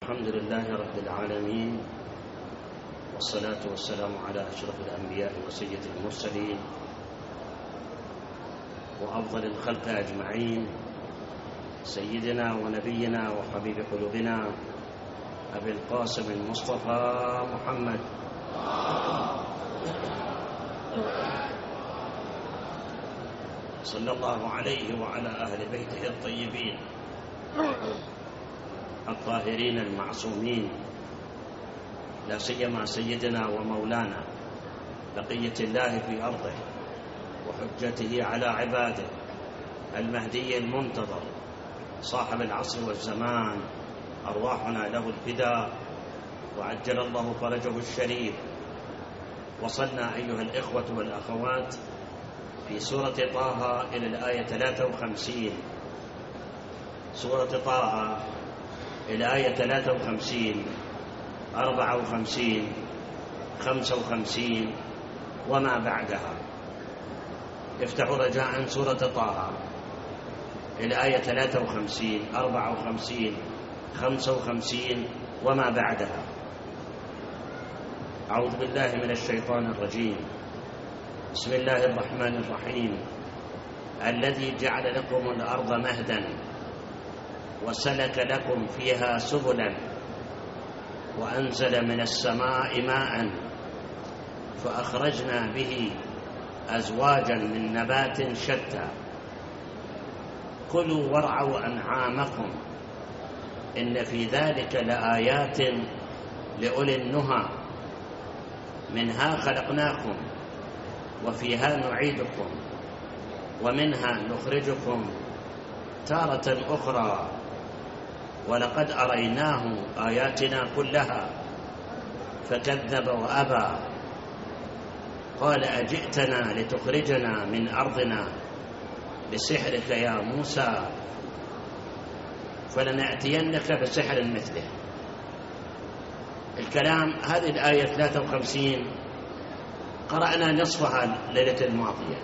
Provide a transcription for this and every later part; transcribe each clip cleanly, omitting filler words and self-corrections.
الحمد لله رب العالمين، والصلاة والسلام على أشرف الأنبياء وسيد المرسلين وأفضل الخلق أجمعين، سيدنا ونبينا وحبيب قلوبنا أبي القاسم المصطفى محمد صلى الله عليه وعلى أهل بيته الطيبين الطاهرين المعصومين، لا سيما سيدنا ومولانا بقية الله في أرضه وحجته على عباده المهدي المنتظر صاحب العصر والزمان، أرواحنا له الفداء وعجل الله فرجه الشريف. وصلنا أيها الإخوة والأخوات في سورة طه إلى الآية 53. سورة طه إلى آية 53 54 55 وما بعدها. افتحوا رجاء سورة طه إلى آية 53 54 55 وما بعدها. أعوذ بالله من الشيطان الرجيم. بسم الله الرحمن الرحيم. الذي جعل لكم الأرض مهدا وسلك لكم فيها سبلا وأنزل من السماء ماء فأخرجنا به أزواجا من نبات شتى كلوا وارعوا أنعامكم إن في ذلك لآيات لأولي النهى منها خلقناكم وفيها نعيدكم ومنها نخرجكم تارة أخرى ولقد أريناه آياتنا كلها فكذب وأبى قال أجئتنا لتخرجنا من أرضنا بسحرك يا موسى فلنأتينك بسحر مثله. الكلام هذه الآية 53 قرأنا نصفها الليلة الماضية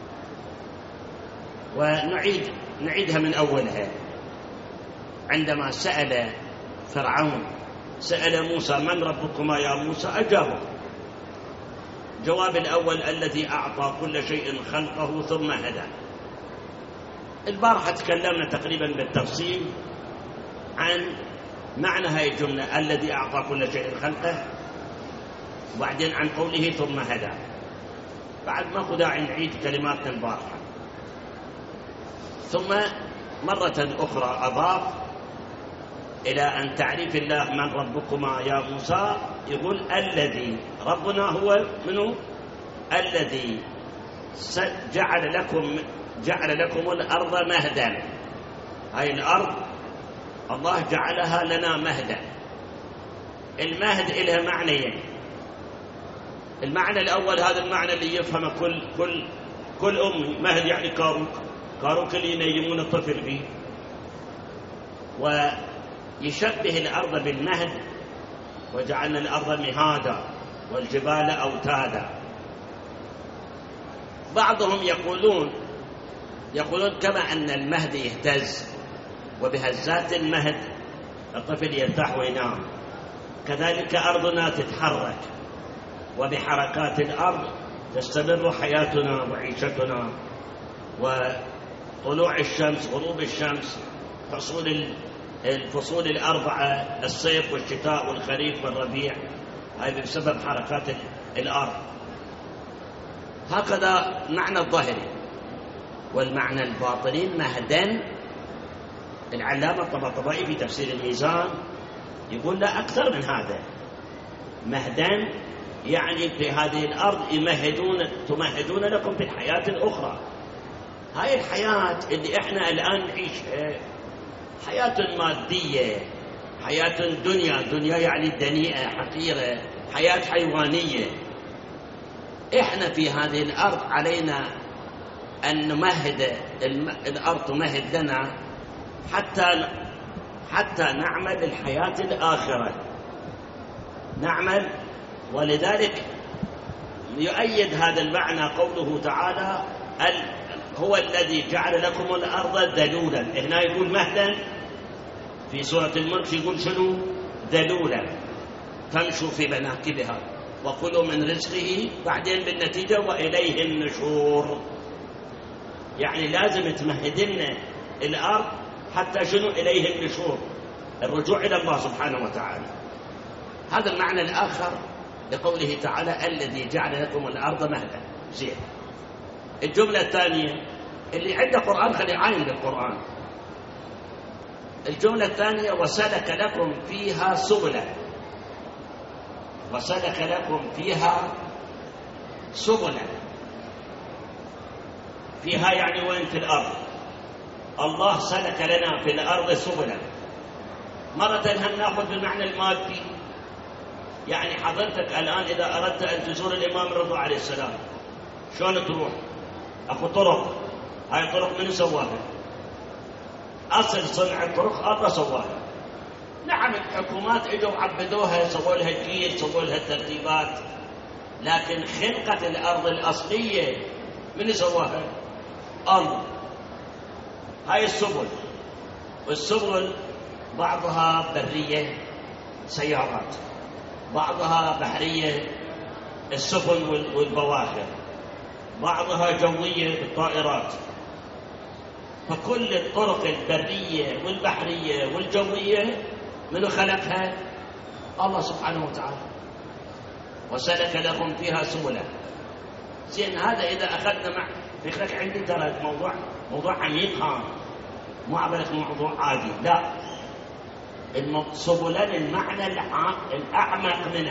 ونعيدها من أولها. عندما سأل فرعون سأل موسى من ربكما يا موسى أجابه. جواب الأول الذي أعطى كل شيء خلقه ثم هدى. البارحة تكلمنا تقريبا بالتفصيل عن معنى هذه الجملة الذي أعطى كل شيء خلقه، وبعدين عن قوله ثم هدى. بعد ما داعي نعيد كلماتنا البارحة. ثم مرة أخرى أضاف إلى أن تعريف الله من ربكما يا موسى، يقول الذي ربنا هو منه الذي جعل لكم الأرض مهدا. هاي الأرض الله جعلها لنا مهدا. المهد إلها معنيين. المعنى الأول هذا المعنى اللي يفهم كل أمي، مهد يعني كاروك اللي ينيمون الطفل فيه، ويشبه الأرض بالمهد وجعلنا الأرض مهادا والجبال أوتادا. بعضهم يقولون كما أن المهد يهتز وبهزات المهد الطفل يرتاح وينام، كذلك أرضنا تتحرك وبحركات الأرض تستمر حياتنا وعيشتنا، وطلوع الشمس غروب الشمس، الفصول الأربعة الصيف والشتاء والخريف والربيع، هذا بسبب حركات الأرض. هكذا معنى الظاهري. والمعنى الباطني مهدا، العلامة الطباطبائي في تفسير الميزان يقول لا أكثر من هذا. مهدا يعني في هذه الأرض تمهدون لكم في الحياة الأخرى. هاي الحياة اللي احنا الآن نعيشها حياة مادية، حياة دنيا يعني دنيئة حقيرة، حياة حيوانية. احنا في هذه الأرض علينا أن نمهد الأرض، تمهد لنا حتى نعمل الحياة الآخرة، نعمل. ولذلك يؤيد هذا المعنى قوله تعالى هو الذي جعل لكم الأرض ذلولا. هنا يقول مهدا، في سورة الملك يقول شنو؟ ذلولا فامشوا في مناكبها وكلوا من رزقه، بعدين بالنتيجة وإليه النشور. يعني لازم تمهد لنا الأرض حتى شنو؟ إليه النشور، الرجوع إلى الله سبحانه وتعالى. هذا المعنى الآخر لقوله تعالى الذي جعل لكم الأرض مهدا. زين. الجملة الثانية اللي عنده قرآن خلي عاين بالقرآن. الجملة الثانية وسلك لكم فيها سبلا. وسلك لكم فيها سبلا. فيها يعني وين؟ في الأرض. الله سلك لنا في الأرض سبلا. مرة هم نأخذ بالمعنى المادي، يعني حضرتك الآن إذا أردت أن تزور الإمام الرضا عليه السلام شلون تروح؟ أكو طرق. هاي طرق من سواها؟ أصل صنع الطرق الله سواها. نعم الحكومات اجوا عبدوها، سووا لها جيل، سووا لها الترتيبات، لكن خلقة الأرض الأصلية من سواها؟ الله. هاي السبل، والسبل بعضها برية سيارات، بعضها بحرية السفن والبواخر، بعضها جوية بالطائرات. فكل الطرق البرية والبحرية والجوية من خلقها؟ الله سبحانه وتعالى. وسلك لكم فيها سبلا. زين، هذا إذا أخذنا مع فكرك عندي ترى موضوع عميق، مو عبالك موضوع عادي، لا. سبلا المعنى الأعمق من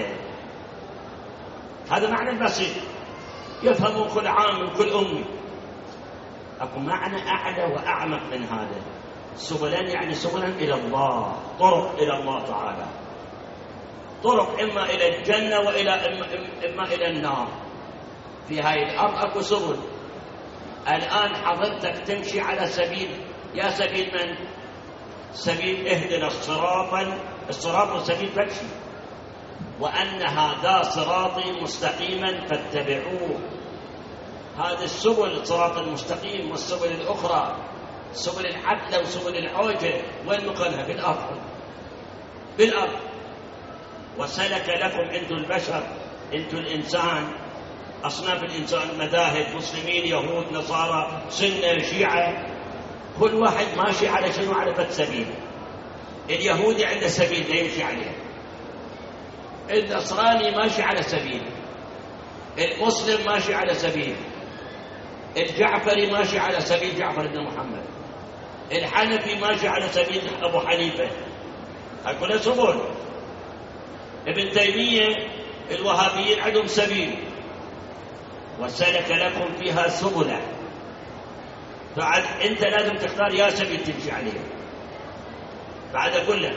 هذا معنى البسيط يفهمه كل عام كل أمي. أكو معنى أعلى وأعمق من هذا. سبلا يعني سبلا إلى الله، طرق إلى الله تعالى، طرق إما إلى الجنة إما إلى النار. في هاي الأرض أكو سبل. الآن حضرتك تمشي على سبيل، يا سبيل من؟ سبيل اهدنا الصراط والسبيل تمشي، وأن هذا صراطي مستقيما فاتبعوه. هذه السبل الصراط المستقيم، والسبل الأخرى سبل العدل وسبل العوجة وين مقالها؟ بالأرض. وسلك لكم أنتم البشر، أنتم الإنسان، أصناف الإنسان، مذاهب، مسلمين، يهود، نصارى، سنة، شيعة، كل واحد ماشي على شنو؟ على فد سبيل. اليهودي عنده سبيل يمشي عليه، النصراني ماشي على سبيل، المسلم ماشي على سبيل، الجعفري ماشي على سبيل جعفر بن محمد، الحنفي ماشي على سبيل أبو حنيفة. هاي كلها سبل. ابن تيمية الوهابيين عندهم سبيل. وسلك لكم فيها سبلا. بعد أنت لازم تختار يا سبيل تمشي عليه. بعد كله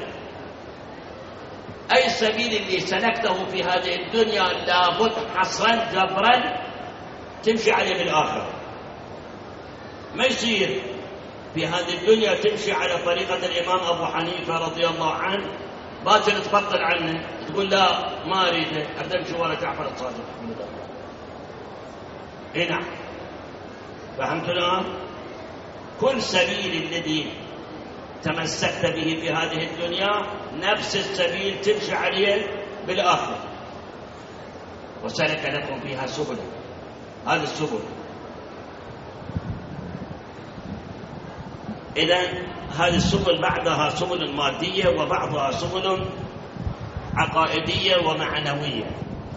أي سبيل اللي سلكته في هذه الدنيا لابد حصرا جبرا تمشي عليه بالآخرة. ما يصير في هذه الدنيا تمشي على طريقة الإمام أبو حنيفة رضي الله عنه، باكر تبطل عنه تقول لا ما أريده، أمشي ورا جعفر الصادق. إيه نعم، فهمتنا؟ كل سبيل الذي تمسكت به في هذه الدنيا نفس السبيل تمشي عليه بالآخرة. وسلك لكم فيها سبلا. هذه السبل. إذن هذه السبل بعضها سبل مادية وبعضها سبل عقائدية ومعنوية.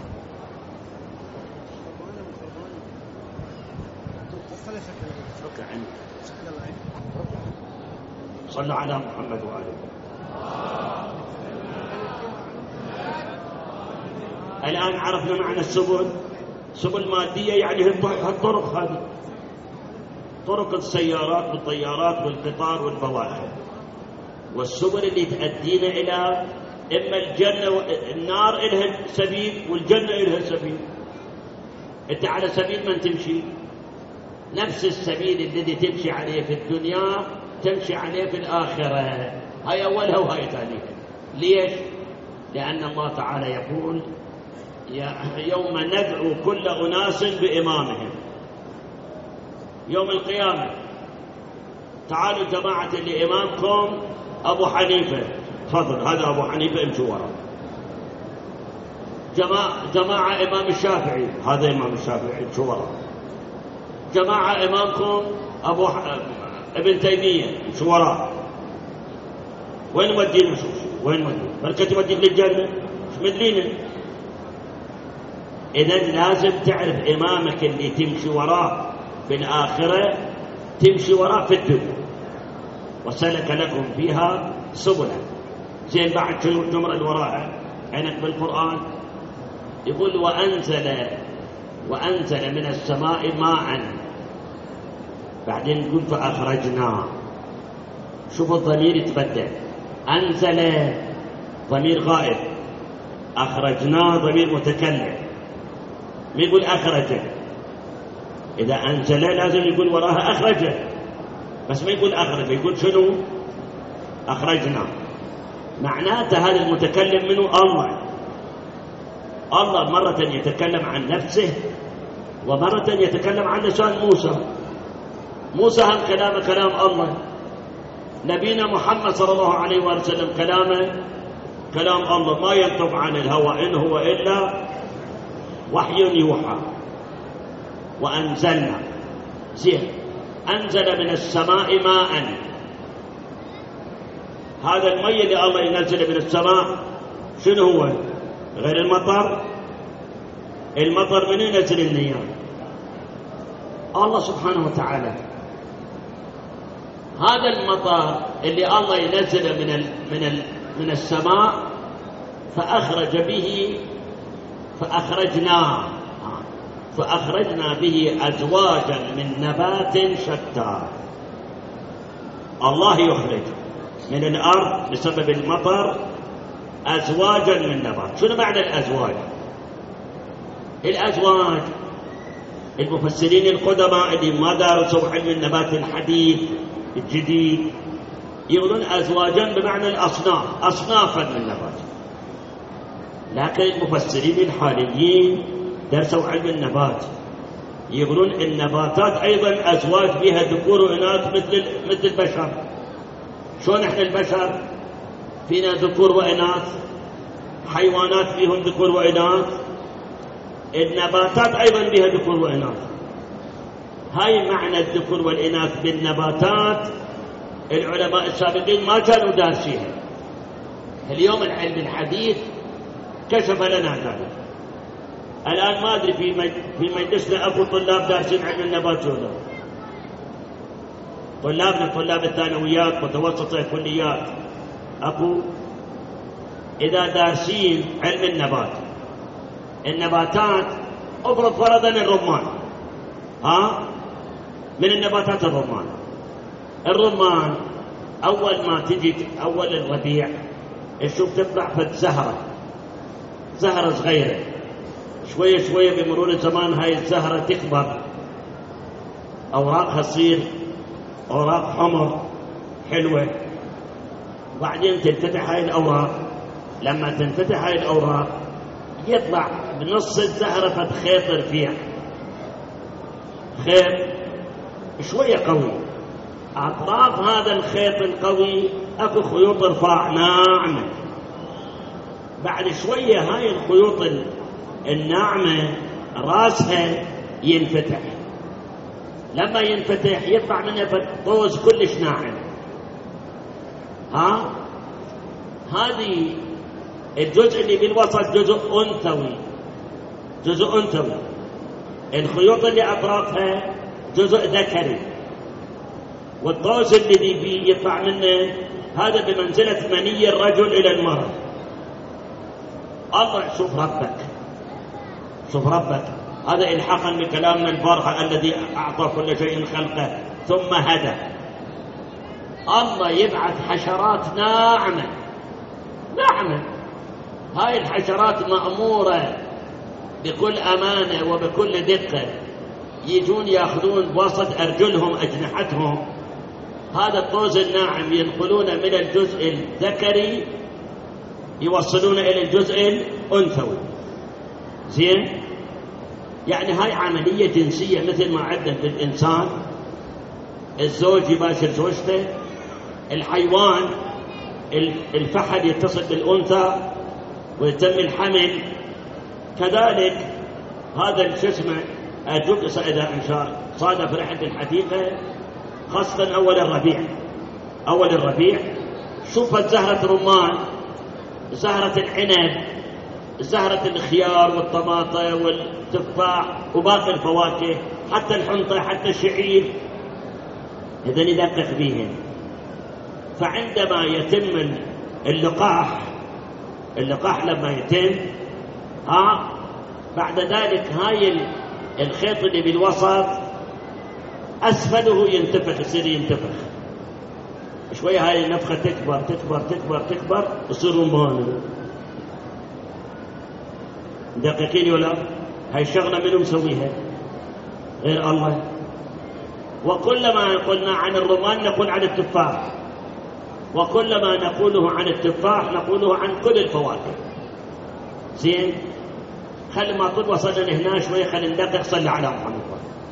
صلوا على محمد وآله. الآن عرفنا معنى السبل. سبل مادية يعني الطرق، هذه طرق السيارات والطيارات والقطار والبواخر. والسبل اللي تؤدينا إلى إما الجنة والنار، إلها سبيل، والجنة إلها سبيل. أنت على سبيل من تمشي؟ نفس السبيل الذي تمشي عليه في الدنيا تمشي عليه في الآخرة. هاي أولها وهاي ثانيها. ليش؟ لأن الله تعالى يقول يوم ندعو كل أناس بإمامهم. يوم القيامة تعالوا جماعة اللي إمامكم أبو حنيفة، تفضل هذا أبو حنيفة امشوا وراه. جماعة إمام الشافعي، هذا إمام الشافعي امشوا وراه. جماعة إمامكم ابن تيمية امشوا وراه. وين مودينا؟ وين مودينا؟ بلكة توديك للجنة مش مدرينا. إذا لازم تعرف إمامك اللي تمشي وراه في الآخرة تمشي وراه في الدنيا. وسلك لكم فيها سبلا. زين بعد شنو الجملة اللي وراها عينك بالقرآن؟ يقول وأنزل من السماء ماء، بعدين يقول فأخرجنا. شوف الضمير يتبدل، أنزل ضمير غائب، أخرجنا ضمير متكلم. ما يقول أخرج، إذا أنزل لازم يقول وراها أخرج، بس ما يقول أخرج، يقول شنو؟ أخرجنا. معناته هذا المتكلم منه الله. الله مرة يتكلم عن نفسه ومرة يتكلم عن لسان موسى هم كلام الله. نبينا محمد صلى الله عليه وسلم كلامه كلام الله، ما ينطق عن الهوى، إن هو إلا وحي يوحى. وأنزلنا، زين، أنزل من السماء ماء. هذا المي اللي الله ينزل من السماء شنو هو؟ غير المطر. المطر من ينزل النيام؟ الله سبحانه وتعالى. هذا المطر اللي الله ينزل من السماء فأخرج به، فأخرجنا به أزواجا من نبات شتى. الله يخرج من الأرض بسبب المطر أزواجا من نبات. شنو معنى الأزواج؟ الأزواج المفسرين القدماء اللي ما دارسوا علم النبات الحديث الجديد يقولون أزواجا بمعنى الأصناف، أصنافا من النبات. لكن المفسرين الحاليين درسوا علم النبات يقولون النباتات أيضا أزواج بها ذكور وإناث مثل البشر. شلون احنا البشر فينا ذكور وإناث، حيوانات فيهم ذكور وإناث، النباتات أيضا بها ذكور وإناث. هاي معنى الذكور والإناث بالنباتات العلماء السابقين ما كانوا دارسيها. اليوم العلم الحديث كشف لنا ذلك. الآن ما أدري في مجلسنا أكو طلاب دارسين علم النبات ولا طلاب الثانويات متوسطة كليات أكو إذا دارسين علم النباتات أفرض فرضا الرمان، من النباتات الرمان أول ما تجي أول الربيع تشوف تطلع فد زهرة صغيرة، شوية بمرور الزمان هاي الزهرة تكبر، أوراقها تصير أوراق حمر حلوة، وبعدين تنفتح هاي الأوراق. لما تنفتح هاي الأوراق يطلع بنص الزهرة فد خيط رفيع، خيط شوية قوي. أطراف هذا الخيط القوي أكو خيوط رفاع ناعمة. بعد شوية هاي الخيوط الناعمة راسها ينفتح. لما ينفتح يطلع منها طوز كلش ناعم. هذه الجزء اللي بالوسط جزء أنثوي. الخيوط اللي أطرافها جزء ذكري، والطوز اللي فيه يطلع منه هذا بمنزلة مني الرجل إلى المرأة. الله شوف ربك هذا إلحاقا بكلامنا الفارغ الذي أعطى كل شيء خلقه ثم هدى. الله يبعث حشرات ناعمة. هاي الحشرات مأمورة بكل أمانة وبكل دقة، يجون يأخذون بوسط أرجلهم أجنحتهم هذا الطوز الناعم ينقلونه من الجزء الذكري يوصلونه إلى الجزء الأنثوي. زين، يعني هاي عملية جنسية مثل ما عندنا في الإنسان، الزوج يباشر زوجته، الحيوان الفحل يتصل بالأنثى ويتم الحمل، كذلك هذا الجسم إذا صادف رحلة الحديقة خاصة أول الربيع شوفت زهرة رمان، زهرة العنب، زهرة الخيار والطماطة والتفاح وباقي الفواكه، حتى الحنطة، حتى الشعير، إذن يدقق بيهن. فعندما يتم اللقاح لما يتم بعد ذلك هاي الخيط اللي بالوسط أسفله ينتفخ، يصير ينتفخ شوية، هاي النفخة تكبر تكبر تكبر تكبر يصير رمان. دقيقين ولا هاي الشغلة منو مسويها غير الله؟ وكلما قلنا عن الرمان نقول عن التفاح، وكلما نقوله عن التفاح نقوله عن كل الفواكه. زين، خلي ما طول وصلنا لهنا شوية، خلي ندقق. صلى على محمد.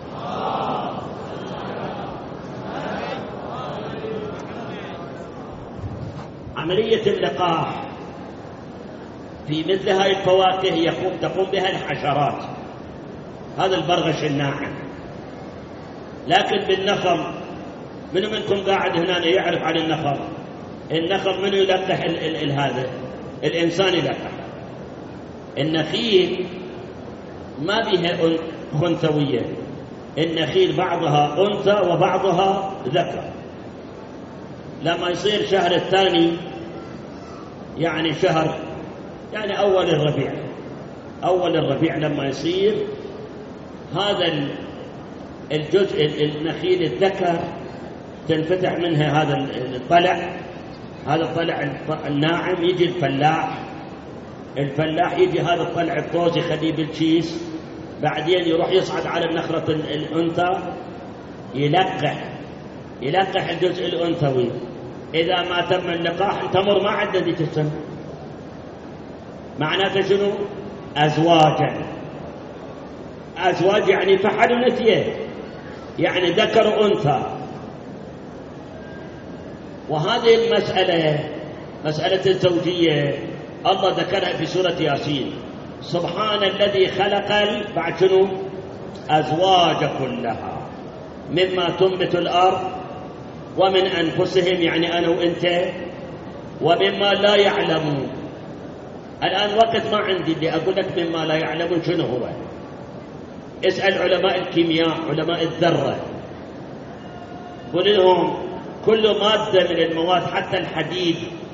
عملية اللقاح في مثل هاي الفواكه تقوم بها الحشرات، هذا البرغش الناعم. لكن بالنخل، منو منكم قاعد هنا يعرف عن النخل؟ النخل منو يلقح هذا؟ الإنسان يلقح. النخيل ما بها خنثوية، النخيل بعضها أنثى وبعضها ذكر. لما يصير شهر الثاني، يعني شهر، يعني أول الربيع لما يصير هذا الجزء النخيل الذكر تنفتح منها هذا الطلع الناعم، يجي الفلاح يجي هذا الطلع الطوز يخليه بالكيس، بعدين يروح يصعد على النخرة الأنثى يلقح الجزء الأنثوي. إذا ما تم اللقاح تمر ما عدة ذيك السنة. معناته شنو؟ أزواج يعني فحل ونثيين، يعني ذكر وأنثى. وهذه المسألة، مسألة الزوجية، الله ذكرها في سورة ياسين: سبحان الذي خلق بعد شنو؟ أزواج كلها مما تنبت الأرض ومن أنفسهم، يعني أنا وإنت، ومما لا يعلمون. الآن وقت ما عندي اللي أقول لك مما لا يعلمون شنو هو. اسأل علماء الكيمياء، علماء الذرة، قل لهم كل مادة من المواد، حتى الحديد،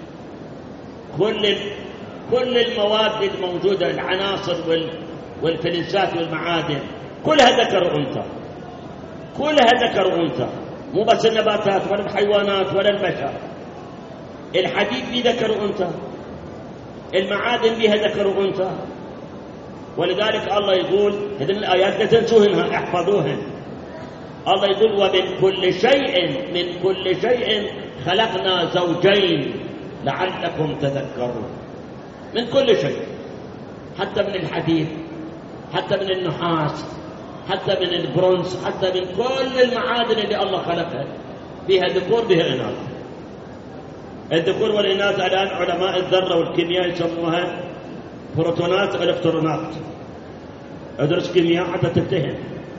كل المواد الموجودة، العناصر والفلزات والمعادن، كلها ذكر وأنثى، كلها ذكر وأنثى، مو بس النباتات ولا الحيوانات ولا البشر. الحديد فيه ذكر وأنثى، المعادن بها ذكر وأنثى. ولذلك الله يقول هذه الآيات لا تنسوهن، احفظوهن. الله يقول: ومن كل شيء خلقنا زوجين لعلكم تذكرون. من كل شيء، حتى من الحديد، حتى من النحاس، حتى من البرونز، حتى من كل المعادن اللي الله خلقها، بها ذكور بها إناث. الذكور والإناث الآن علماء الذرة والكيمياء يسموها بروتونات والإلكترونات. ادرس كيمياء حتى تفتهم.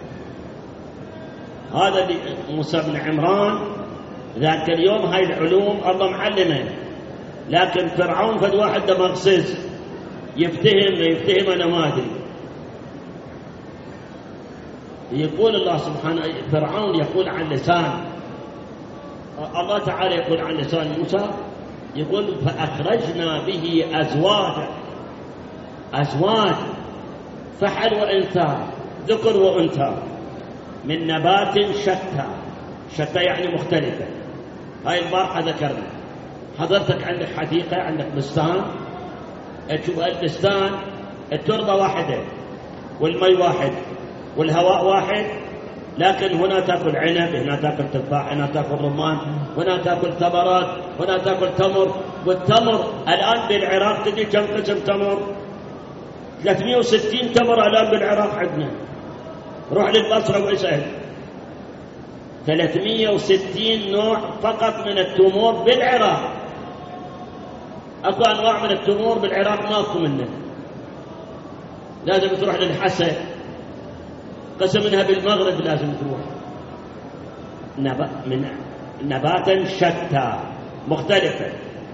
هذا اللي موسى بن عمران ذاك اليوم، هاي العلوم الله معلمه، لكن فرعون فد واحد دمغسس يفتهم أنا ما أدري. يقول الله سبحانه، فرعون يقول عن لسان الله تعالى، يقول عن لسان موسى، يقول: فأخرجنا به أزواج فحل وأنثى، ذكر وأنثى، من نبات شتى يعني مختلفة. هاي البارحة ذكرنا. حضرتك عندك حديقة، عندك بستان، تشوف البستان التربة واحدة والمي واحد والهواء واحد، لكن هنا تأكل عنب، هنا تأكل تفاح، هنا تأكل رمان، هنا تأكل ثمرات، هنا تأكل تمر. والتمر الآن بالعراق تجي كم قسم تمر؟ 360 تمر الآن بالعراق عندنا. روح للبصرة واسأل، 360 نوع فقط من التمور بالعراق. أكو أنواع من التمور بالعراق ماكو منه، لازم تروح للحسا، قسم منها بالمغرب لازم تروح. من نباتا شتى مختلفة.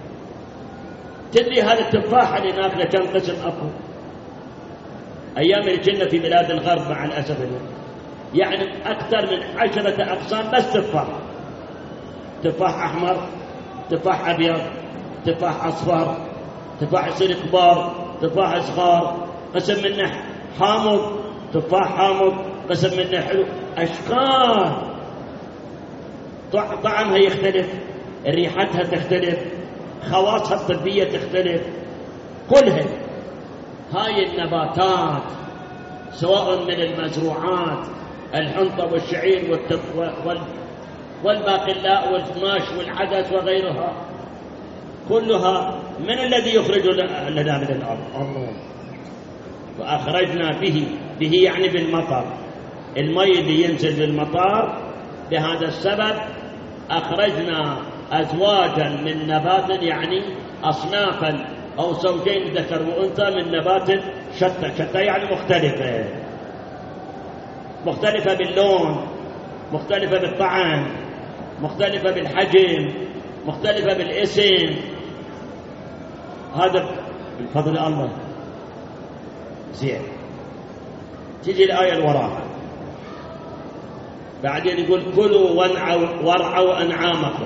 تدري هذا التفاح اللي ناكله كم قسم أكو؟ أيام الجنة في بلاد الغرب مع الأسف يعني أكثر من 10 أقسام بس تفاح. تفاح أحمر، تفاح أبيض، تفاح أصفر، تفاح يصير كبار، تفاح صغار، قسم منه حامض، تفاح حامض، قسم منه حلو، أشكال. طعمها يختلف، ريحتها تختلف، خواصها الطبية تختلف، كلها. هاي النباتات سواء من المزروعات، الحنطة والشعير والباقلاء والقماش والعدس وغيرها، كلها من الذي يخرج لنا من الأرض؟ الله. وأخرجنا به يعني بالمطر، المي اللي ينزل بالمطر. بهذا السبب أخرجنا أزواجا من نبات، يعني أصنافا أو زوجين ذكر وأنثى من نبات شتى. شتى يعني مختلفة، مختلفة باللون، مختلفة بالطعم، مختلفة بالحجم، مختلفة بالاسم. هذا بفضل الله. زين، تيجي الآية الوراها بعدين يقول كلوا وارعوا أنعامكم.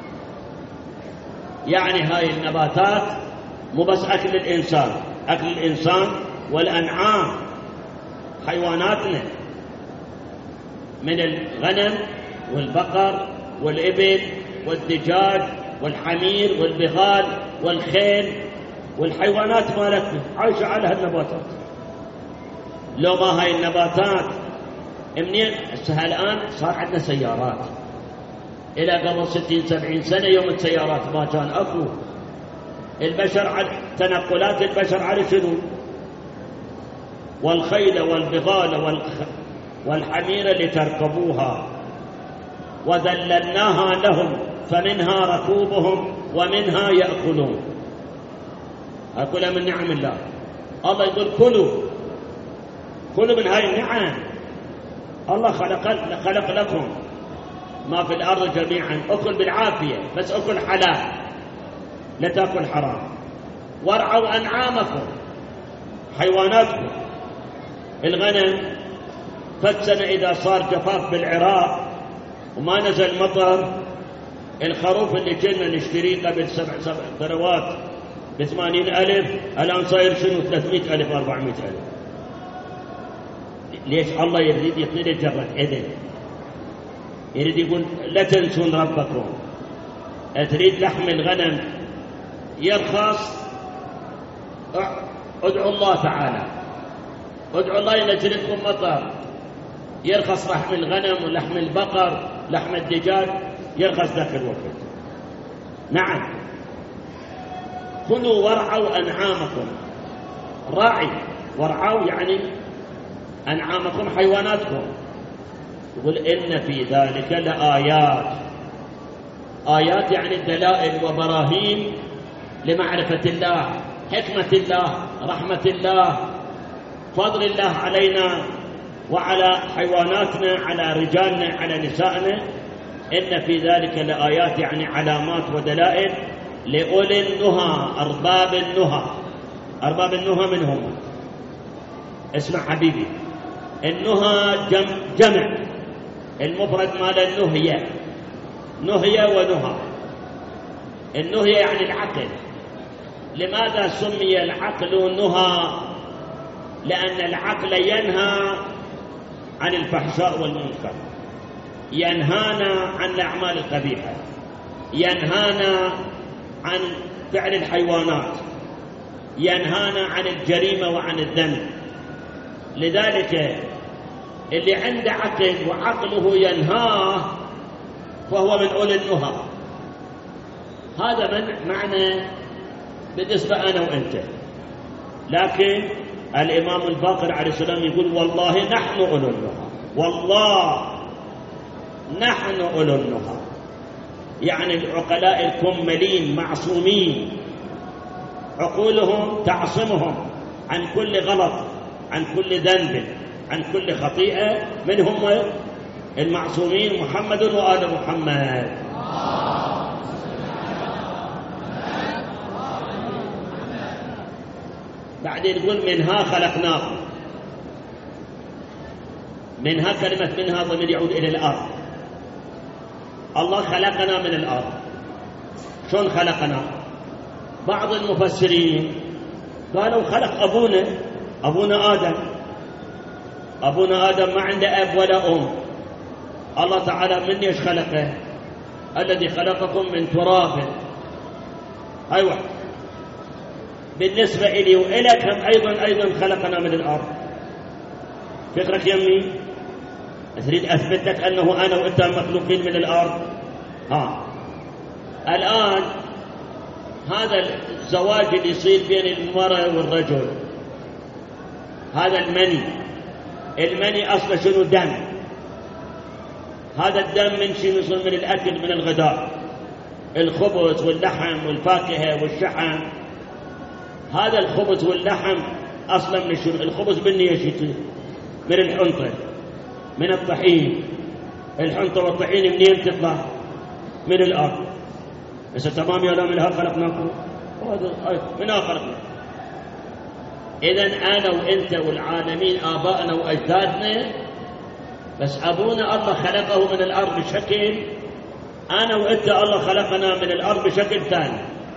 يعني هاي النباتات مو بس أكل الإنسان، أكل الإنسان والأنعام، حيواناتنا من الغنم والبقر والإبل والدجاج والحمير والبغال والخيل والحيوانات مالتنا عايشة على هالنباتات. لو ما هاي النباتات منين؟ الآن صار عندنا سيارات. إلى قبل 60-70 سنة يوم السيارات ما كان أكو. البشر تنقلات البشر على شنو؟ والخيل والبغال والحمير اللي تركبوها وذللناها لهم فمنها ركوبهم ومنها يأكلون. أكل من نعم الله. الله يقول كلوا من هاي النعم. الله خلق لكم ما في الأرض جميعا. أكل بالعافية، بس أكل حلال، لا تأكل حرام. وارعوا أنعامكم، حيواناتكم. الغنم فالسنة إذا صار جفاف بالعراق وما نزل مطر، الخروف اللي كنا نشتريه قبل 7 سنوات ب80,000 الآن صاير شنو 300,000 400,000. ليش؟ الله يريد يطير جرة إذن، يريد يقول لا تنسون ربكم. تريد لحم الغنم يرخص، ادعوا الله تعالى، ادعوا الله ينزل لكم مطر يرخص. لحم الغنم ولحم البقر، لحم الدجاج يرخص ذاك الوقت. نعم. كلوا وارعوا أنعامكم. راعي وارعوا يعني أنعامكم، حيواناتكم. يقول إن في ذلك لآيات. آيات يعني دلائل وبراهين لمعرفة الله، حكمة الله، رحمة الله، فضل الله علينا وعلى حيواناتنا، على رجالنا، على نسائنا. إن في ذلك لآيات يعني علامات ودلائل لأولي النهى، أرباب النهى. أرباب النهى من هم؟ اسمع حبيبي، النهى جمع، المفرد مال النهية، نهية ونهى. النهية يعني العقل. لماذا سمي العقل نهى؟ لأن العقل ينهى عن الفحشاء والمنكر، ينهانا عن الأعمال القبيحة، ينهانا عن فعل الحيوانات، ينهانا عن الجريمة وعن الذنب. لذلك اللي عنده عقل وعقله ينهاه فهو من أولي النهى. هذا من معنى بالنسبة أنا وأنت. لكن الإمام الباقر عليه السلام يقول والله نحن أولو النهى، والله نحن أولو النهى. يعني العقلاء الكملين معصومين عقولهم تعصمهم عن كل غلط، عن كل ذنب، عن كل خطيئة. من هم المعصومين؟ محمد وآل محمد. بعدين يقول منها خلقناكم. منها، كلمة منها ضمير يعود إلى الأرض. الله خلقنا من الأرض. شلون خلقنا؟ بعض المفسرين قالوا خلق أبونا آدم. أبونا آدم ما عنده أب ولا أم. الله تعالى من ايش خلقه؟ الذي خلقكم من تراب. أيوة، بالنسبة إلي وإلك هم أيضا خلقنا من الأرض. فكرك يمي؟ أريد أثبت لك أنه أنا وأنت المخلوقين من الأرض. الآن هذا الزواج اللي يصير بين المرأة والرجل، هذا المني أصله شنو؟ دم. هذا الدم من شنو؟ من الأكل، من الغذاء، الخبز واللحم والفاكهة والشحم. هذا الخبز واللحم أصلا من شنو؟ الخبز مني يشتي من الحنطة، من الطحين. الحنطة والطحين منين تطلع؟ من الأرض. بس تمام يا لا؟ منها خلقناكم، منها خلقنا. إذن أنا وإنت والعالمين آبائنا وأجدادنا، بس أبونا الله خلقه من الأرض بشكل، أنا وإنت الله خلقنا من الأرض بشكل ثاني.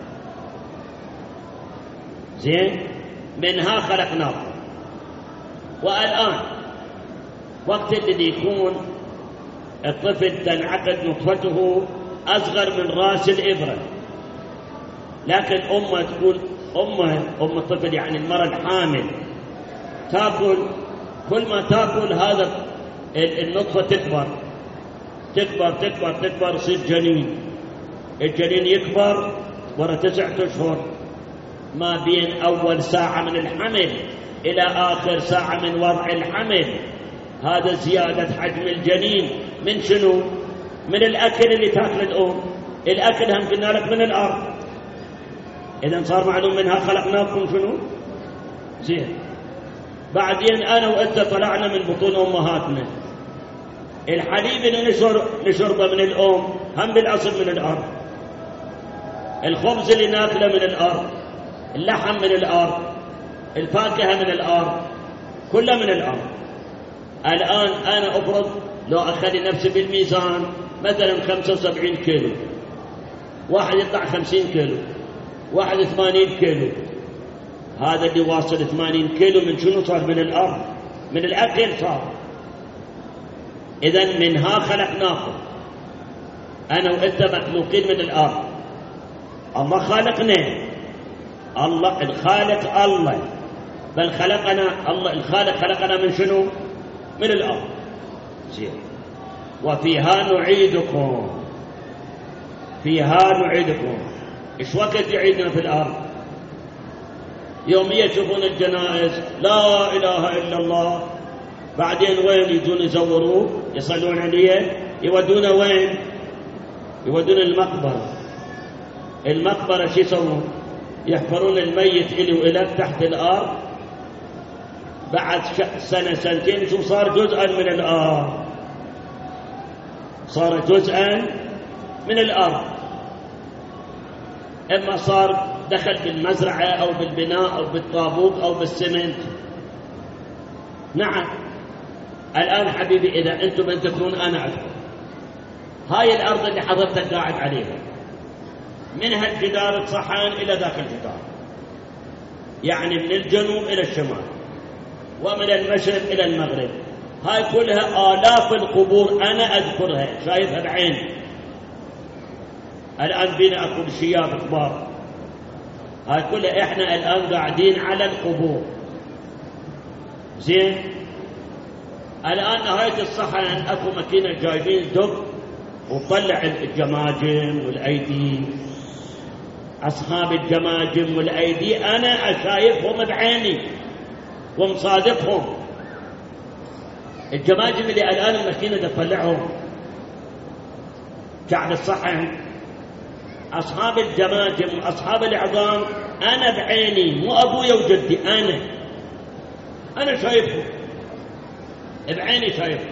زين؟ منها خلقناكم. والآن وقت الذي يكون الطفل تنعقد نطفته أصغر من رأس الإبرة، لكن أمه تقول أم الطفل يعني المرأة الحامل تأكل، كل ما تأكل هذا النطفة تكبر يصير جنين. الجنين يكبر ورا 9 أشهر، ما بين أول ساعة من الحمل إلى آخر ساعة من وضع الحمل. هذا زيادة حجم الجنين من شنو؟ من الأكل اللي تأكل الأم. الأكل هم قلنا لك من الأرض. إذن صار معلوم منها خلقناكم شنو؟ زين. بعدين أنا وأنت طلعنا من بطون أمهاتنا. الحليب اللي نشربه من الأم هم بالأصل من الأرض. الخبز اللي ناكله من الأرض، اللحم من الأرض، الفاكهة من الأرض، كلها من الأرض. الآن أنا أفرض لو أخلي نفسي بالميزان مثلا 75 كيلو، واحد يطلع 50 كيلو، واحد 80 كيلو. هذا اللي واصل 80 كيلو من شنو صار؟ من الأرض، من الأكل صار. إذن منها خلقناكم. أنا وأنت مخلوقين من الأرض. الله خالقنا، الله الخالق الله، بل خلقنا الله الخالق خلقنا من شنو؟ من الأرض. زين. وفيها نعيدكم. فيها نعيدكم. إيش وقت يعيدنا في الأرض؟ يوميا تشوفون الجنائز لا إله إلا الله، بعدين وين يجون يزوروه؟ يصلون عليه، يودونه وين؟ يودون المقبرة. المقبرة شو يسوون؟ يحفرون الميت إلي وإلك تحت الأرض. بعد سنة سنتين شو صار؟ جزءا من الأرض. صار جزءا من الأرض. إما صار دخل بالمزرعة أو بالبناء أو بالطابوق أو بالسمنت. نعم. الآن حبيبي إذا أنتم تذكرون أنا أذكر، هاي الأرض اللي حضرتك قاعد عليها منها الجدار الصحان إلى ذاك الجدار، يعني من الجنوب إلى الشمال ومن المشرق إلى المغرب. هاي كلها آلاف القبور أنا أذكرها، شايفها بعيني. الآن بينا أكل شياب كبار، هاي كلها إحنا الآن قاعدين على القبور. زين. الآن نهاية الصحن أكو ماكينة جايبين دق وطلع الجماجم والأيدي. أصحاب الجماجم والأيدي أنا أشايفهم بعيني ومصادقهم. الجماجم اللي الآن الماكينة تطلعهم كعب الصحن، أصحاب الجماجم وأصحاب العظام أنا بعيني، مو أبويا وجدي، أنا شايفه بعيني، شايفه.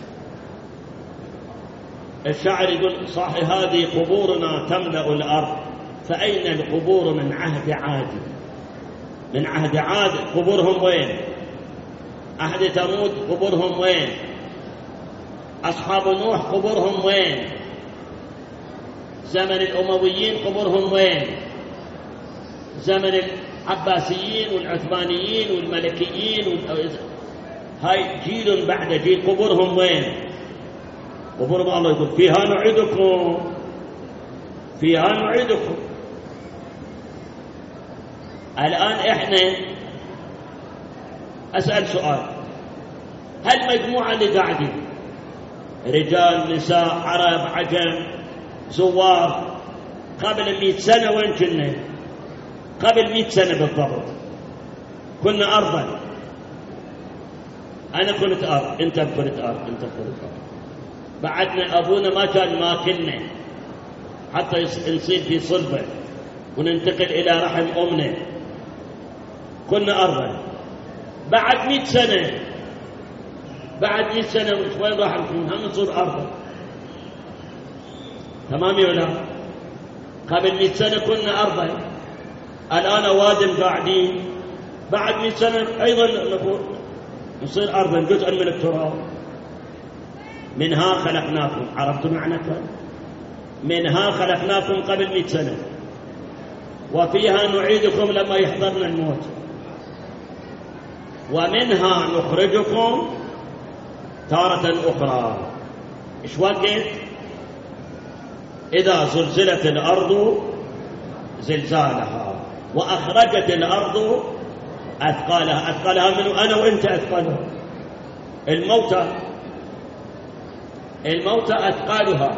الشاعر يقول صاحي هذه قبورنا تملأ الأرض، فأين القبور من عهد عاد؟ من عهد عاد قبورهم وين؟ عهد ثمود قبورهم وين؟ أصحاب نوح قبورهم وين؟ زمن الأمويين قبورهم وين؟ زمن العباسيين والعثمانيين والملكيين هاي جيل بعد جيل قبورهم وين؟ قبورهم الله يقول فيها نعيدكم، فيها نعيدكم. الآن إحنا أسأل سؤال، هل مجموعة اللي قاعدين رجال نساء عرب عجم زوار قبل 100 سنة وين كنا؟ قبل 100 سنة بالضبط كنا أرضا. أنا كنت أرض، أنت كنت أرض، أنت كنت أرض. بعدنا أبونا ما كان ماكلنا حتى نصير في صلبة وننتقل إلى رحم أمنا، كنا أرضا. بعد 100 سنة، بعد 100 سنة وين راح نكون؟ هم نصير أرضا. تمام ولا؟ قبل 100 سنة كنا أرضا، الآن أوادم قاعدين. بعد 100 سنة أيضا نصير أرضا، جزءا من التراب. منها خلقناكم، عرفتم معناته؟ منها خلقناكم قبل 100 سنة، وفيها نعيدكم لما يحضرنا الموت، ومنها نخرجكم تارة أخرى. إيش وقت؟ إذا زلزلت الأرض زلزالها وأخرجت الأرض أثقالها. أثقالها منه أنا وإنت أثقالها. الموتى أثقالها.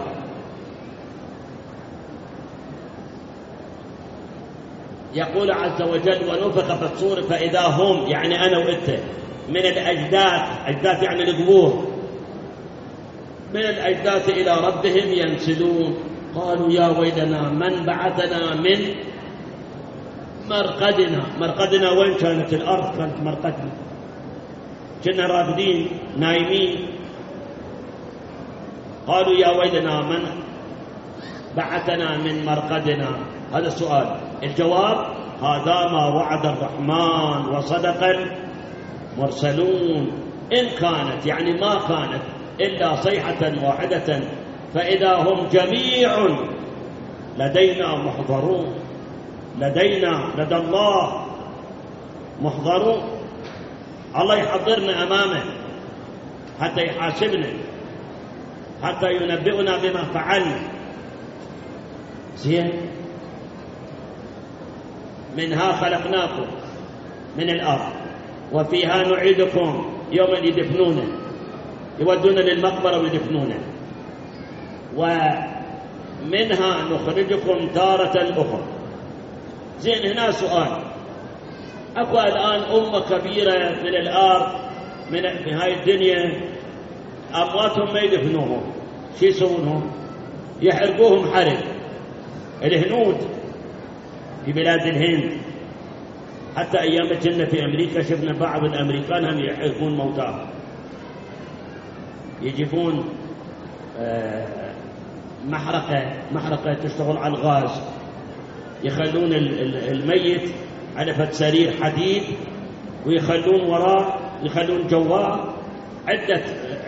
يقول عز وجل ونفخ في الصور فإذا هم، يعني أنا وإنت، من الأجداث، أجداث يعني القبور، من الأجداث إلى ربهم ينسلون. قالوا يا ويلنا من بعثنا من مرقدنا. مرقدنا وين كانت؟ الأرض كانت مرقدنا، كنا راقدين نايمين. قالوا يا ويلنا من بعثنا من مرقدنا. هذا السؤال. الجواب هذا ما وعد الرحمن وصدق المرسلون. إن كانت يعني ما كانت إلا صيحة واحدة فإذا هم جميع لدينا محضرون. لدى الله محضرون. الله يحضرنا أمامه حتى يحاسبنا، حتى ينبئنا بما فعلنا. زين. منها خلقناكم من الأرض وفيها نعيدكم. يوم يدفنونه، يودون للمقبرة ويدفنونه. ومنها نخرجكم تارة أخرى. زين. هنا سؤال، أكو الآن أمة كبيرة من الأرض في هاي الدنيا، أمواتهم ما يدفنوهم، شو يسوونهم؟ يحرقوهم حرق. الهنود في بلاد الهند، حتى أيام كنا في أمريكا شفنا بعض الأمريكان هم يحرقون موتاهم، يجيبون محرقة تشتغل على الغاز، يخلون الميت على فد سرير حديد ويخلون وراه، يخلون جواه عدة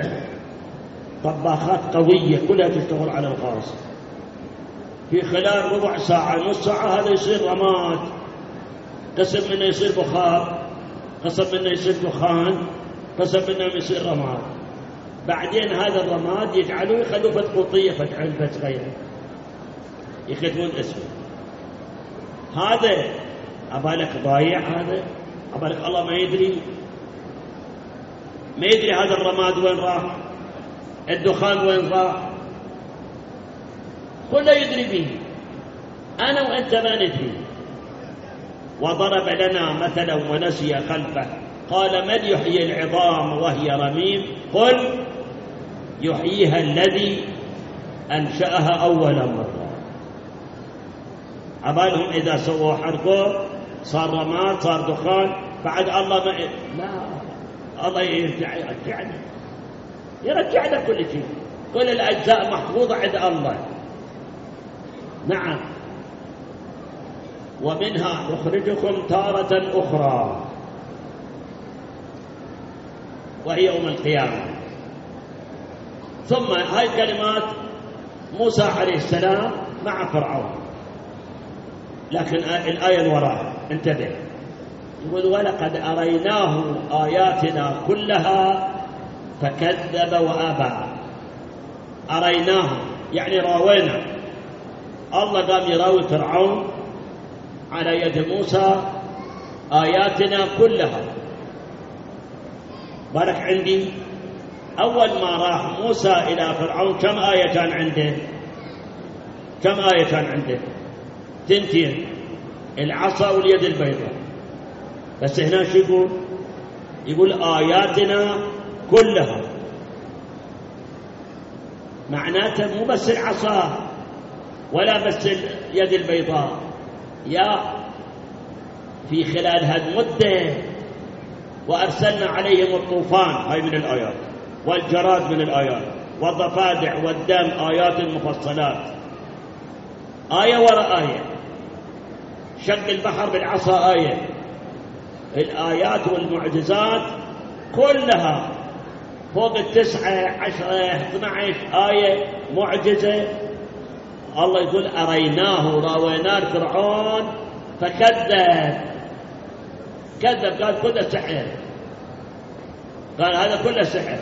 طباخات قوية كلها تشتغل على الغاز. في خلال ربع ساعة نص ساعة هذا يصير رماد، قسم منه يصير بخار، قسم منه يصير دخان، قسم منه يصير رماد. بعدين هذا الرماد يجعلوه يخلوه فتقوطية فتعلبة صغيرة يكتبون اسمه. هذا أبالك ضايع، هذا أبالك الله ما يدري هذا الرماد وين راح، الدخان وين راح، كله يدري به. أنا وأنت ما ندري. وضرب لنا مثلا ونسي خلفه قال من يحيي العظام وهي رميم قل يحييها الذي أنشأها أول مرة. عبالهم إذا سووا حرقه صار رماد صار دخان بعد الله ما لا، الله يرجعنا كل شيء، كل الأجزاء محفوظة عند الله. نعم. ومنها نخرجكم تارة أخرى وهي يوم القيامة. ثم هاي الكلمات موسى عليه السلام مع فرعون، لكن الآية وراها انتبه، يقول ولقد أريناه آياتنا كلها فكذب وأبى. أريناه يعني راوينا، الله قام يراوي فرعون على يد موسى آياتنا كلها. بارك عندي أول ما راح موسى إلى فرعون كم آية كان عنده؟ كم آية كان عنده؟ تنتين، العصا واليد البيضاء. بس هنا شو يقول؟ يقول آياتنا كلها، معناته مو بس العصا ولا بس اليد البيضاء، يا في خلال هالمدة وأرسلنا عليهم الطوفان، هاي من الآيات، والجراد من الآيات، والضفادع والدم، آيات مفصلات، آية وراء آية. شق البحر بالعصا آية. الآيات والمعجزات كلها فوق 9 10 12 آية معجزة. الله يقول أريناه، راويناه فرعون فكذب، كذب، قال كله سحر، قال هذا كله سحر.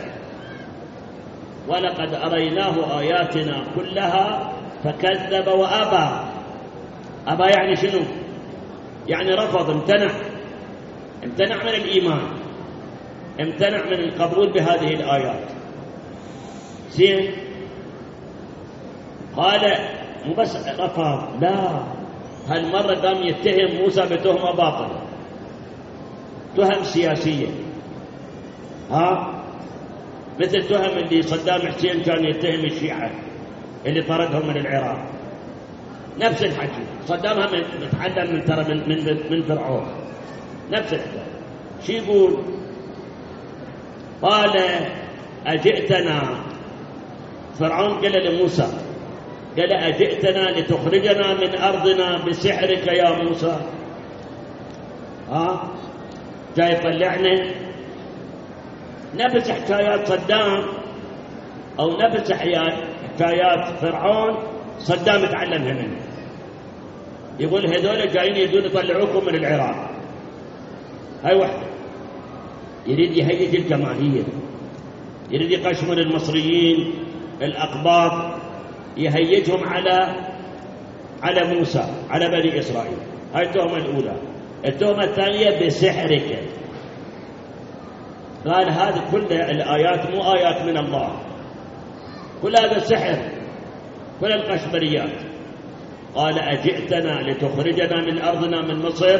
ولقد أريناه آياتنا كلها فكذب وأبى. أبى يعني شنو؟ يعني رفض، امتنع من الإيمان، امتنع من القبول بهذه الآيات. زين، قال مو بس رفض، لا، هالمرة قام يتهم موسى بتهمة باطلة، تهم سياسية، مثل تهم اللي صدام حسين كان يتهم الشيعة اللي طردهم من العراق، نفس الحكي. صدام متعلم من ترى من فرعون، نفس الحكي. شو يقول؟ قال أجئتنا، فرعون قال لموسى، قال أجئتنا لتخرجنا من أرضنا بسحرك يا موسى؟ جاي يطلعنا نفس حكايات صدام أو نفس حكايات فرعون صدام تعلمها منه. يقول هذول جايين يريدون يطلعوكم من العراق. هاي واحدة، يريد يهيج الجماهير، يريد يقشمر المصريين الأقباط، يهيجهم على موسى، على بني إسرائيل. هاي التهمة الأولى. التهمة الثانية بسحرك. قال هذه كل الآيات مو آيات من الله، كل هذا سحر، كل القشمريات. قال أجئتنا لتخرجنا من أرضنا من مصر؟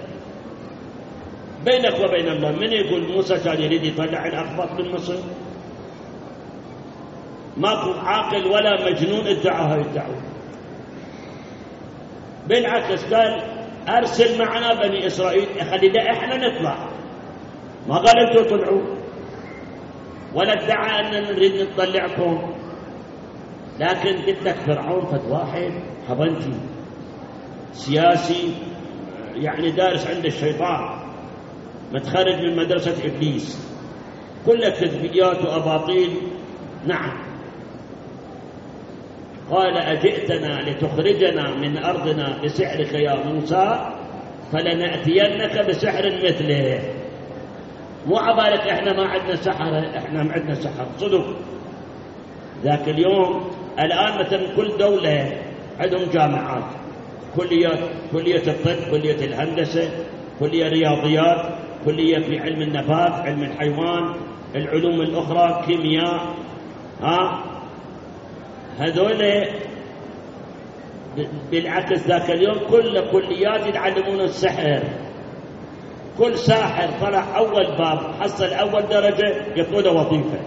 بينك وبين الله من يقول موسى كان يريد يطلع الأقباط من مصر؟ ماكو عاقل ولا مجنون ادعى هاي الدعوة. بالعكس قال أرسل معنا بني إسرائيل، خلينا إحنا نطلع، ما قال أنتوا طلعوا، ولا ادعى أننا نريد نطلعكم. لكن قلت لك فرعون فد واحد حبنتي سياسي، يعني دارس عند الشيطان، متخرج من مدرسة إبليس، كل كذبيات وأباطيل. نعم. قال أجئتنا لتخرجنا من أرضنا بسحرك يا موسى فلنأتينك بسحر مثله. مو عبالك إحنا ما عندنا سحر، إحنا ما عندنا سحر صدق. ذاك اليوم الآن مثلا كل دولة عندهم جامعات، كلية الطب، كلية الهندسة، كلية رياضيات، كلية في علم النبات، علم الحيوان، العلوم الأخرى، كيمياء. هذول بالعكس ذاك اليوم كل كليات يتعلمون السحر. كل ساحر طلع أول باب حصل أول درجة يطلب وظيفة.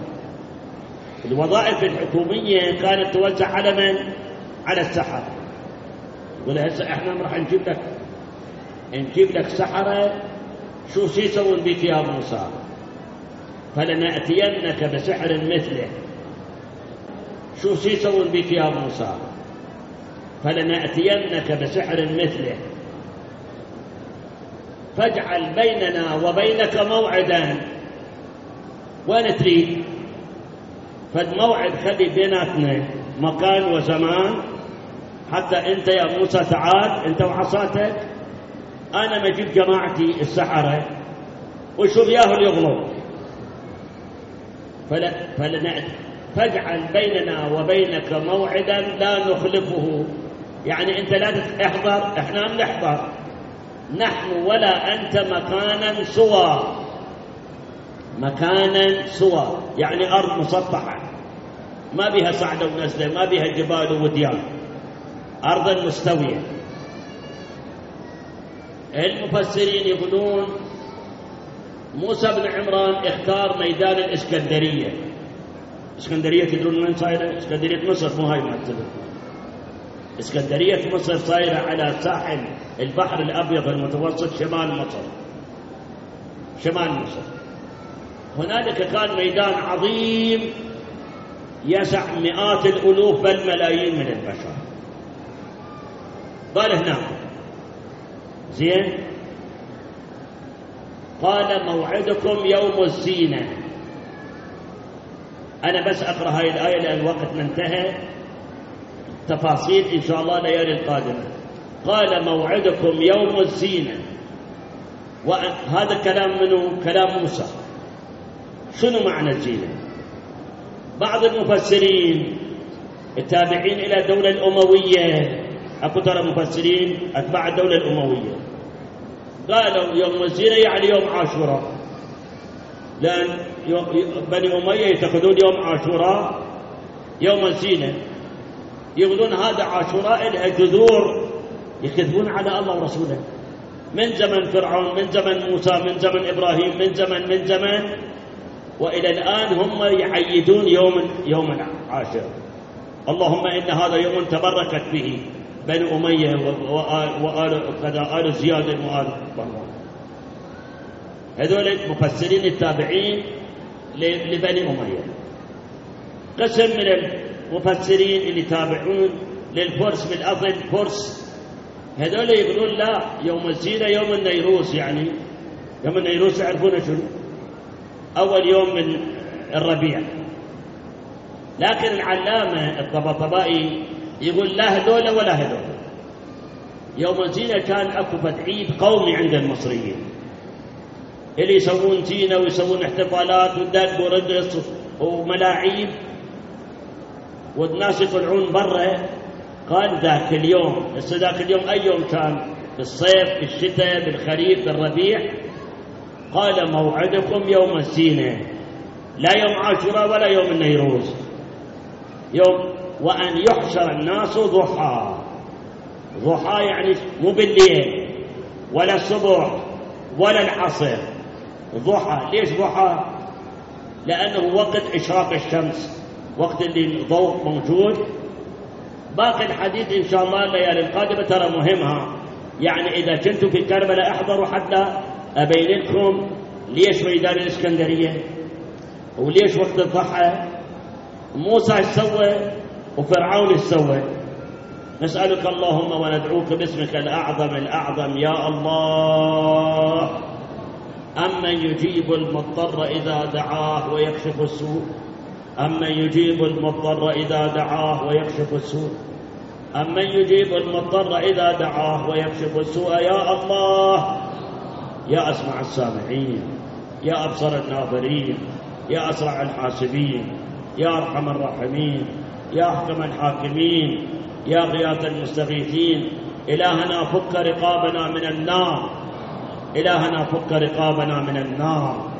الوظائف الحكومية كانت توزع على من؟ على السحر. يقول هسه احنا راح نجيب لك سحرة، شو يسوون بك يا موسى؟ فلنأتينك بسحر مثله. شو يسوون بك يا موسى؟ فلنأتينك بسحر مثله فاجعل بيننا وبينك موعدا. وين تريد؟ فالموعد خلي بيناتنا مكان وزمان، حتى انت يا موسى تعال انت وعصاتك، انا ما اجيب جماعتي السحرة وشو ياهل يغلط. فاجعل بيننا وبينك موعدا لا نخلفه، يعني انت لا تحضر احنا بنحضر، نحن ولا انت مكانا سوى. مكانا سوى يعني ارض مسطحه ما بها صعده ونزله، ما بها جبال ووديان، ارض مستويه. المفسرين يقولون موسى بن عمران اختار ميدان الاسكندريه. اسكندريه تدرون وين صايره؟ اسكندريه مصر، مو هاي مالتنا. اسكندريه مصر صايره على ساحل البحر الابيض المتوسط شمال مصر. شمال مصر هنالك كان ميدان عظيم يسع مئات الالوف بل ملايين من البشر. قال هناك زين، قال موعدكم يوم الزينة. أنا بس أقرأ هاي الآية لأن الوقت منتهى، تفاصيل إن شاء الله ليالي القادمة. قال موعدكم يوم الزينة، وهذا كلام منه؟ كلام موسى. شنو معنى الزينة؟ بعض المفسرين التابعين إلى الدولة الأموية، أكو ترى مفسرين أتباع الدولة الأموية، قالوا يوم الزينة يعني يوم عاشوراء، لأن بني أمية يتخذون يوم عاشوراء يوم الزينة، يقولون هذا عاشوراء لها جذور، يكذبون على الله ورسوله من زمن فرعون، من زمن موسى، من زمن إبراهيم، من زمن وإلى الآن هم يعيدون يوم العاشر. اللهم إن هذا يوم تبركت به بني أمية وآل زياد وآل مروان. هذول المفسرين التابعين لبني أمية. قسم من المفسرين اللي تابعون للفرس بالأصل فرس، هذول يقولون لا، يوم الزينة يوم النيروز. يعني يوم النيروز يعرفون شنو؟ أول يوم من الربيع. لكن العلامة الطباطبائي يقول لا هذول ولا هذول. يوم الزينة كان أكو عيد قومي عند المصريين اللي يسوون زينة ويسوون احتفالات ودق ورقص وملاعيب والناس يطلعون برا. قال ذاك اليوم، هسه ذاك اليوم أي يوم كان؟ بالصيف، بالشتاء، بالخريف، بالربيع. قال موعدكم يوم الزينة، لا يوم عاشوراء ولا يوم النيروز. يوم وأن يحشر الناس ضحى. ضحى يعني مو بالليل ولا الصبح ولا العصر، ضحى. ليش ضحى؟ لأنه وقت إشراق الشمس، وقت اللي الضوء موجود. باقي الحديث إن شاء الله الليالي القادمة ترى مهمها. يعني إذا كنتوا في كربلاء احضروا حتى أبين لكم ليش ميدان الإسكندرية وليش وقت الضحى موسى ايش سوى وفرعون ايش سوى. نسألك اللهم وندعوك باسمك الأعظم يا الله، أمن يجيب المضطر إذا دعاه ويكشف السوء، أمن يجيب المضطر إذا دعاه ويكشف السوء، أمن يجيب المضطر إذا دعاه ويكشف السوء. يا الله، يا أسمع السامعين، يا أبصر الناظرين، يا أسرع الحاسبين، يا أرحم الراحمين، يا أحكم الحاكمين، يا غياث المستغيثين. إلهنا فك رقابنا من النار، إلهنا فك رقابنا من النار.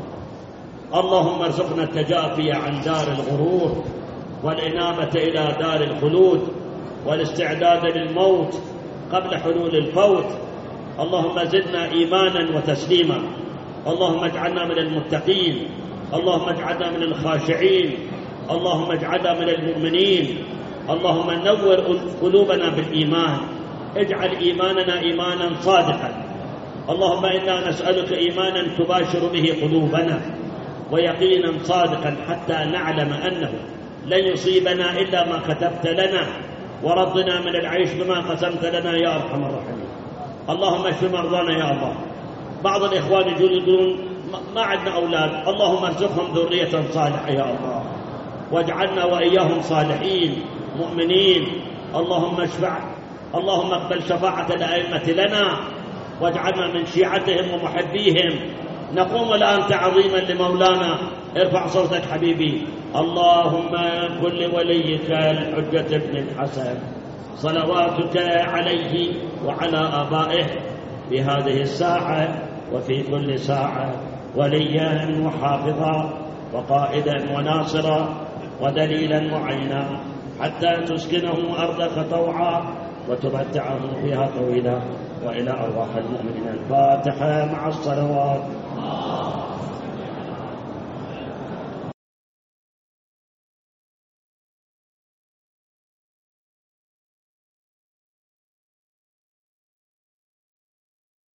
اللهم ارزقنا التجافي عن دار الغرور والإنابة إلى دار الخلود والاستعداد للموت قبل حلول الفوت. اللهم زدنا إيمانا وتسليما. اللهم اجعلنا من المتقين، اللهم اجعلنا من الخاشعين، اللهم اجعلنا من المؤمنين. اللهم نور قلوبنا بالإيمان اجعل إيماننا إيمانا صادقا. اللهم إنا نسألك إيمانا تباشر به قلوبنا ويقينا صادقا حتى نعلم أنه لن يصيبنا إلا ما كتبت لنا، ورضنا من العيش بما قسمت لنا يا أرحم الراحمين. اللهم اشف مرضانا يا الله. بعض الإخوان يقولون ما عندنا أولاد، اللهم ارزقهم ذرية صالحة يا الله، واجعلنا وإياهم صالحين مؤمنين. اللهم اللهم اقبل شفاعة الأئمة لنا واجعلنا من شيعتهم ومحبيهم. نقوم الآن تعظيما لمولانا. ارفع صوتك حبيبي. اللهم كن لوليك الحجة بن الحسن صلواتك عليه وعلى آبائه في هذه الساعة وفي كل ساعة وليا وحافظا وقائدا وناصرا ودليلا وعينا، حتى تسكنه أرضك طوعا وتمتعه فيها طويلا، وإلى أرواح المؤمنين. الفاتحة مع الصلوات.